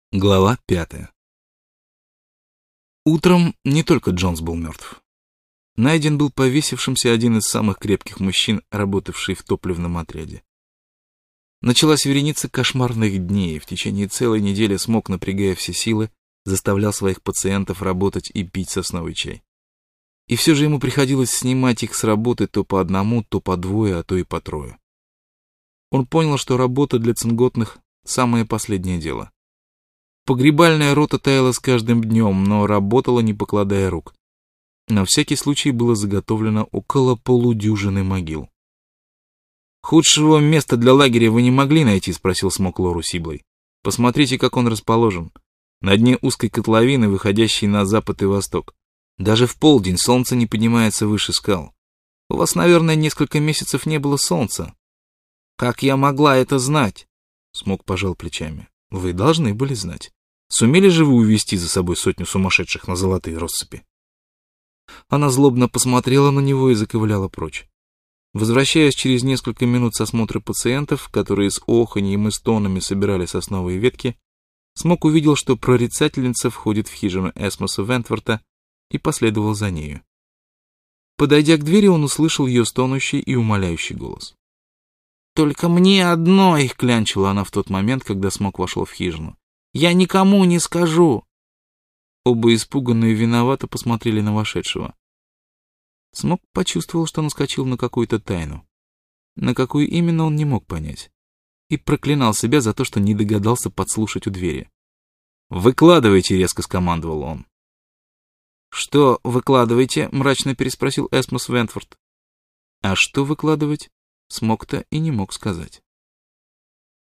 Глава 5. Утром не только Джонс был мертв. Найден был повесившимся один из самых крепких мужчин, работавший в топливном отряде. Началась вереница кошмарных дней, и в течение целой недели Смок, напрягая все силы, заставлял своих пациентов работать и пить сосновый чай. И все же ему приходилось снимать их с работы то по одному, то по двое, а то и по трое. Он понял, что работа для цинготных – самое последнее дело. Погребальная рота таяла с каждым днем, но работала, не покладая рук. На всякий случай было заготовлено около полудюжины могил. «Худшего места для лагеря вы не могли найти?» — спросил Смок Лору Сиблой. «Посмотрите, как он расположен. На дне узкой котловины, выходящей на запад и восток. Даже в полдень солнце не поднимается выше скал. У вас, наверное, несколько месяцев не было солнца». «Как я могла это знать?» — Смок пожал плечами. «Вы должны были знать. Сумели же вы увести за собой сотню сумасшедших на золотые россыпи?» Она злобно посмотрела на него и заковыляла прочь. Возвращаясь через несколько минут с осмотра пациентов, которые с оханьем и стонами собирали сосновые ветки, Смок увидел, что прорицательница входит в хижину Эсмоса Вентворта, и последовал за нею. Подойдя к двери, он услышал ее стонущий и умоляющий голос. «Только мне одной!» — клянчила она в тот момент, когда Смок вошел в хижину. «Я никому не скажу!» Оба испуганно и виновато посмотрели на вошедшего. Смок почувствовал, что наскочил на какую-то тайну. На какую именно он не мог понять. И проклинал себя за то, что не догадался подслушать у двери. «Выкладывайте!» — резко скомандовал он. «Что выкладывайте?» — мрачно переспросил Эсмос Вентворт. А что выкладывать, Смок-то и не мог сказать.